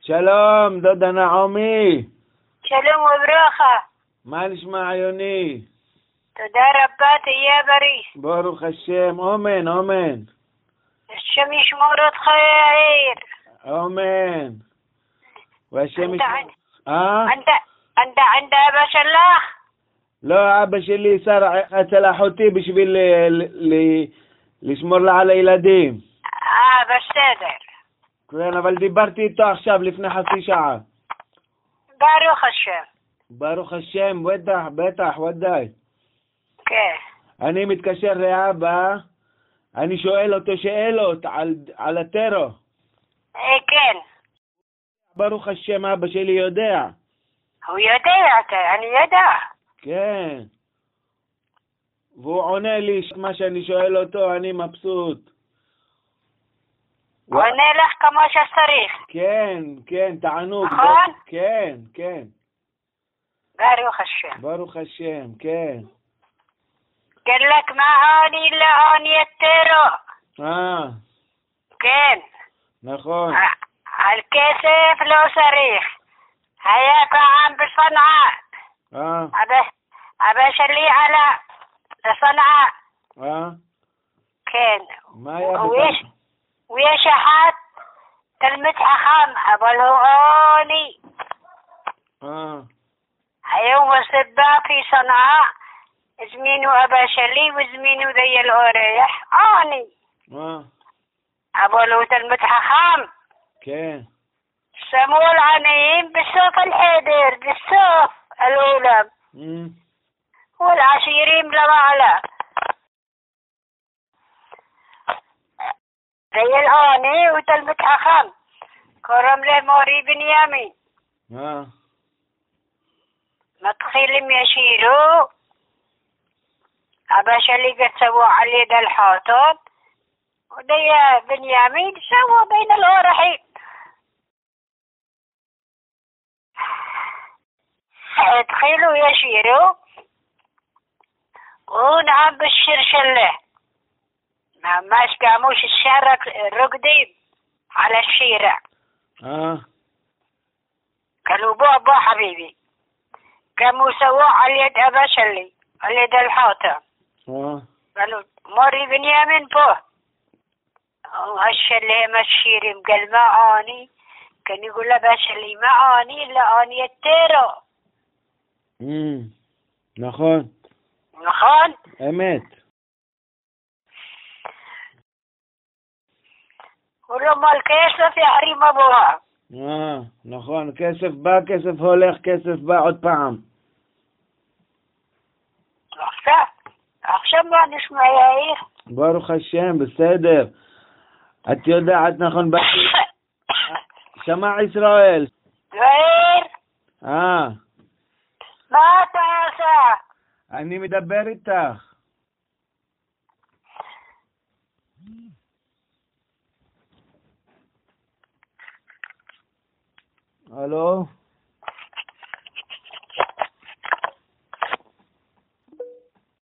שלום, דודה נעמי. שלום וברכה. מה נשמע יוני? תודה רבה, תהיה בריא. ברוך השם, אמן. השם ישמור אותך יאיר. אמן. והשם ישמור... אנت عند אבא שלך? לא, אבא שלי שר אצל אחותי בשביל לשמור לה על הילדים. בסדר. כן, אבל דיברתי איתו עכשיו לפני חצי שעה. ברוך השם. ברוך השם, בטח, ודאי. כן. אני מתקשר לאבא, אני שואל אותו שאלות על הטרו. כן. ברוך השם, אבא שלי יודע. הוא יודע, אני יודע. כן. והוא עונה לי מה שאני שואל אותו, אני מבסוט. עונה לך כמו שצריך. כן, תענוג. נכון? כן. ברוך השם. ברוך השם, כן. قال لك معاني لعاني التيرو. כן. נכון. על כסף לא צריך. היה פעם בצנעא. אבא שלי עלה לצנעא. כן. מה היה בצנעא? ויש אחד תלמיד חכם, אבל הוא עוני. היום בסבא في صنعاء הזמינו אבא שלי והזמינו די אורח עוני. אבל הוא תלמיד חכם. כן. שמו العنين בסוף الحيدر בסוף الأولى والعشيرين למעלה. די العوني وتلميذ חכם קוראים לו מורי בנימין. מתחילים ישירו. אבא שלי קצבו על יד الحوطות ודי בנימין سووا بين الأورحين. התחילו ישירו והוא נעם בשיר שלו. ממש קמו ששרה רוקדים על השירה. قالوا بو حبيبي قاموا سووا على يد أبا شلي على يد الحوطة. قالوا موري بنيامين بو هالشلي مشيري قال ما عاني. كان يقول أبا شلي ما عاني إلا عاني التيرو. נכון. אמת. הוא לא מול כסף יחרים אבוה. נכון, כסף בא, כסף הולך, כסף בא עוד פעם. עכשיו מה נשמע יאיר? ברוך השם, בסדר. את יודעת, נכון, שמע ישראל. יאיר? מה אתה עושה? אני מדבר איתך. הלו?